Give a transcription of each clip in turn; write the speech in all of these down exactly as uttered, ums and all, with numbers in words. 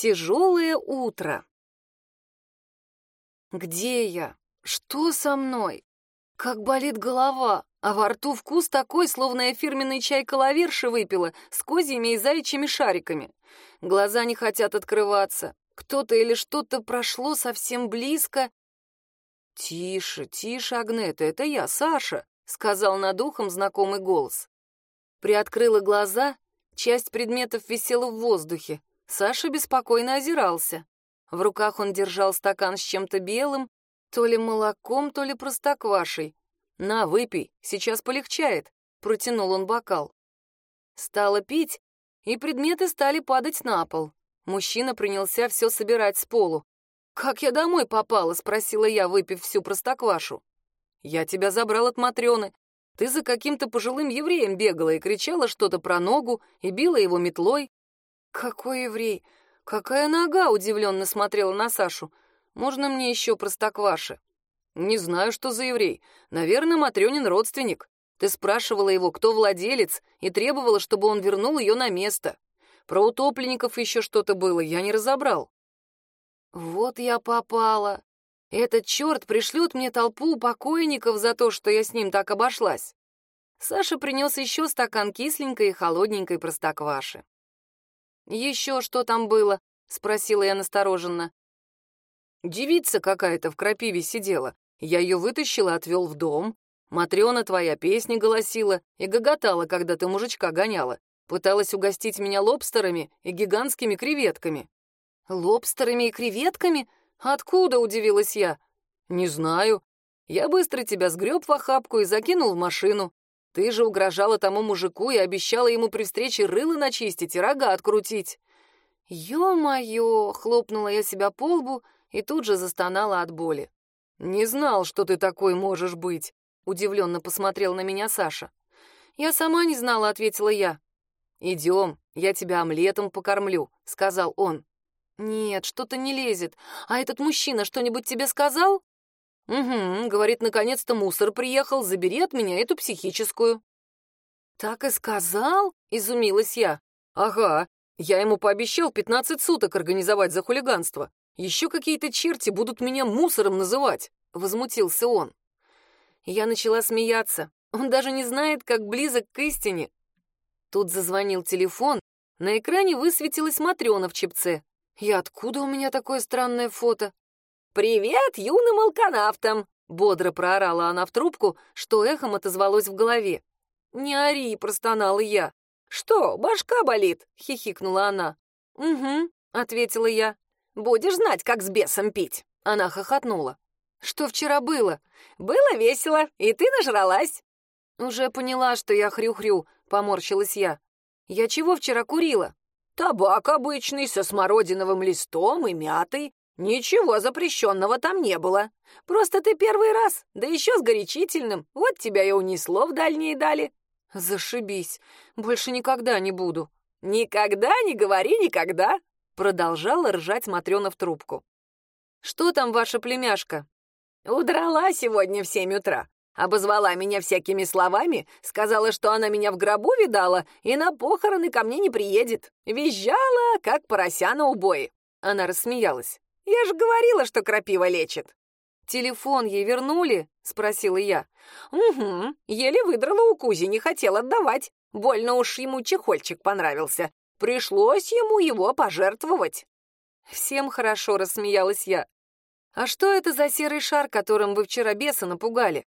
Тяжелое утро. Где я? Что со мной? Как болит голова, а во рту вкус такой, словно я фирменный чай калаверши выпила с козьими и заячьими шариками. Глаза не хотят открываться. Кто-то или что-то прошло совсем близко. «Тише, тише, Агнета, это я, Саша», — сказал над ухом знакомый голос. Приоткрыла глаза, часть предметов висела в воздухе. Саша беспокойно озирался. В руках он держал стакан с чем-то белым, то ли молоком, то ли простоквашей. «На, выпей, сейчас полегчает», — протянул он бокал. Стала пить, и предметы стали падать на пол. Мужчина принялся все собирать с полу. «Как я домой попала?» — спросила я, выпив всю простоквашу. «Я тебя забрал от Матрёны. Ты за каким-то пожилым евреем бегала и кричала что-то про ногу и била его метлой». «Какой еврей? Какая нога?» — удивленно смотрела на Сашу. «Можно мне еще простокваши?» «Не знаю, что за еврей. Наверное, Матрёнин родственник. Ты спрашивала его, кто владелец, и требовала, чтобы он вернул ее на место. Про утопленников еще что-то было, я не разобрал». «Вот я попала. Этот черт пришлет мне толпу покойников за то, что я с ним так обошлась». Саша принес еще стакан кисленькой и холодненькой простокваши. «Еще что там было?» — спросила я настороженно. «Девица какая-то в крапиве сидела. Я ее вытащила, отвел в дом. Матрёна твоя песни голосила и гоготала, когда ты мужичка гоняла. Пыталась угостить меня лобстерами и гигантскими креветками». «Лобстерами и креветками? Откуда?» — удивилась я. «Не знаю. Я быстро тебя сгреб в охапку и закинул в машину. Ты же угрожала тому мужику и обещала ему при встрече рыло начистить и рога открутить». «Ё-моё!» — хлопнула я себя по лбу и тут же застонала от боли. «Не знал, что ты такой можешь быть», — удивленно посмотрел на меня Саша. «Я сама не знала», — ответила я. «Идем, я тебя омлетом покормлю», — сказал он. «Нет, что-то не лезет. А этот мужчина что-нибудь тебе сказал?» «Угу, говорит, наконец-то мусор приехал, забери от меня эту психическую». «Так и сказал?» — изумилась я. «Ага, я ему пообещал пятнадцать суток организовать за хулиганство. Еще какие-то черти будут меня мусором называть», — возмутился он. Я начала смеяться. Он даже не знает, как близок к истине. Тут зазвонил телефон, на экране высветилась Матрёна в чепце. И откуда у меня такое странное фото? «Привет юным алканавтам!» — бодро проорала она в трубку, что эхом отозвалось в голове. «Не ори!» — простонала я. «Что, башка болит?» — хихикнула она. «Угу», — ответила я. «Будешь знать, как с бесом пить!» — она хохотнула. «Что вчера было?» «Было весело, и ты нажралась!» «Уже поняла, что я хрю-хрю», — поморщилась я. «Я чего вчера курила?» «Табак обычный, со смородиновым листом и мятой. Ничего запрещенного там не было. Просто ты первый раз, да еще с горячительным. Вот тебя и унесло в дальние дали». «Зашибись. Больше никогда не буду». «Никогда не говори никогда», — продолжала ржать Матрёна в трубку. «Что там ваша племяшка?» «Удрала сегодня в семь утра. Обозвала меня всякими словами, сказала, что она меня в гробу видала и на похороны ко мне не приедет. Визжала, как порося на убое». Она рассмеялась. «Я же говорила, что крапива лечит». «Телефон ей вернули?» — спросила я. «Угу, еле выдрала у Кузи, не хотел отдавать. Больно уж ему чехольчик понравился. Пришлось ему его пожертвовать». «Всем хорошо», — рассмеялась я. «А что это за серый шар, которым вы вчера беса напугали?»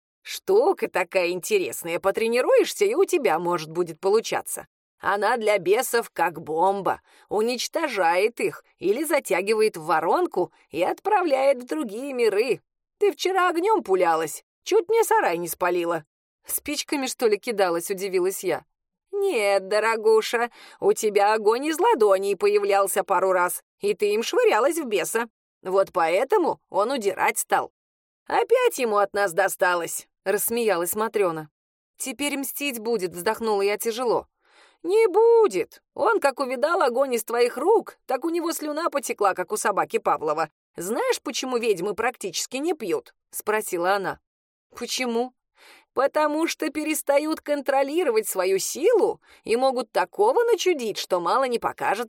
«Штука такая интересная, потренируешься, и у тебя, может, будет получаться. Она для бесов как бомба, уничтожает их или затягивает в воронку и отправляет в другие миры. Ты вчера огнем пулялась, чуть мне сарай не спалила». «Спичками, что ли, кидалась?» — удивилась я. «Нет, дорогуша, у тебя огонь из ладоней появлялся пару раз, и ты им швырялась в беса. Вот поэтому он удирать стал. Опять ему от нас досталось», — рассмеялась Матрёна. «Теперь мстить будет», — вздохнула я тяжело. «Не будет. Он, как увидал огонь из твоих рук, так у него слюна потекла, как у собаки Павлова. Знаешь, почему ведьмы практически не пьют?» — спросила она. «Почему?» «Потому что перестают контролировать свою силу и могут такого начудить, что мало не покажется.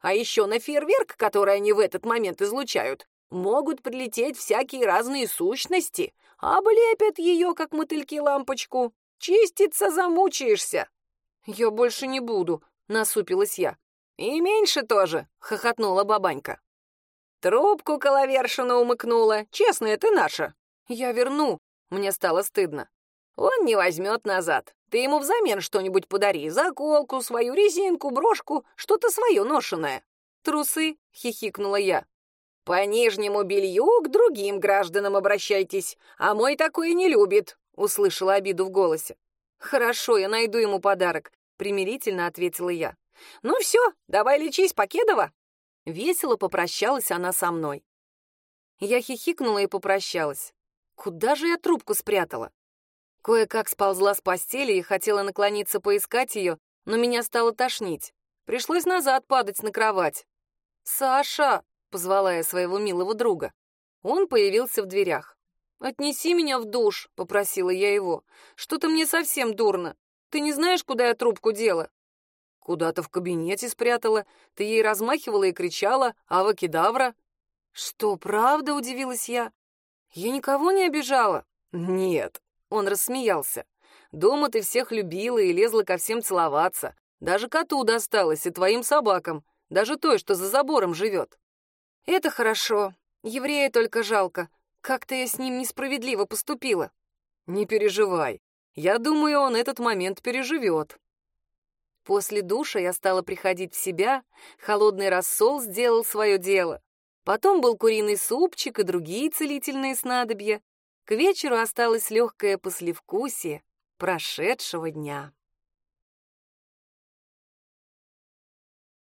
А еще на фейерверк, который они в этот момент излучают, могут прилететь всякие разные сущности, облепят ее, как мотыльки, лампочку. Чиститься замучаешься». «Я больше не буду», — насупилась я. «И меньше тоже», — хохотнула бабанька. «Трубку коловершину умыкнула. Честная ты наша». «Я верну». Мне стало стыдно. «Он не возьмет назад. Ты ему взамен что-нибудь подари. Заколку, свою резинку, брошку, что-то свое ношеное». «Трусы?» — хихикнула я. «По нижнему белью к другим гражданам обращайтесь, а мой такое не любит», — услышала обиду в голосе. «Хорошо, я найду ему подарок», — примирительно ответила я. «Ну все, давай лечись, Покедова». Весело попрощалась она со мной. Я хихикнула и попрощалась. Куда же я трубку спрятала? Кое-как сползла с постели и хотела наклониться поискать ее, но меня стало тошнить. Пришлось назад падать на кровать. «Саша!» — позвала я своего милого друга. Он появился в дверях. «Отнеси меня в душ», — попросила я его. «Что-то мне совсем дурно. Ты не знаешь, куда я трубку дела?» «Куда-то в кабинете спрятала. Ты ей размахивала и кричала: «Авакедавра!»» «Что, правда?» — удивилась я. «Я никого не обижала?» «Нет», — он рассмеялся. «Дома ты всех любила и лезла ко всем целоваться. Даже коту досталось и твоим собакам, даже той, что за забором живет». «Это хорошо. Еврея только жалко. Как-то я с ним несправедливо поступила». «Не переживай. Я думаю, он этот момент переживет». После душа я стала приходить в себя, холодный рассол сделал свое дело. Потом был куриный супчик и другие целительные снадобья. К вечеру осталось легкое послевкусие прошедшего дня.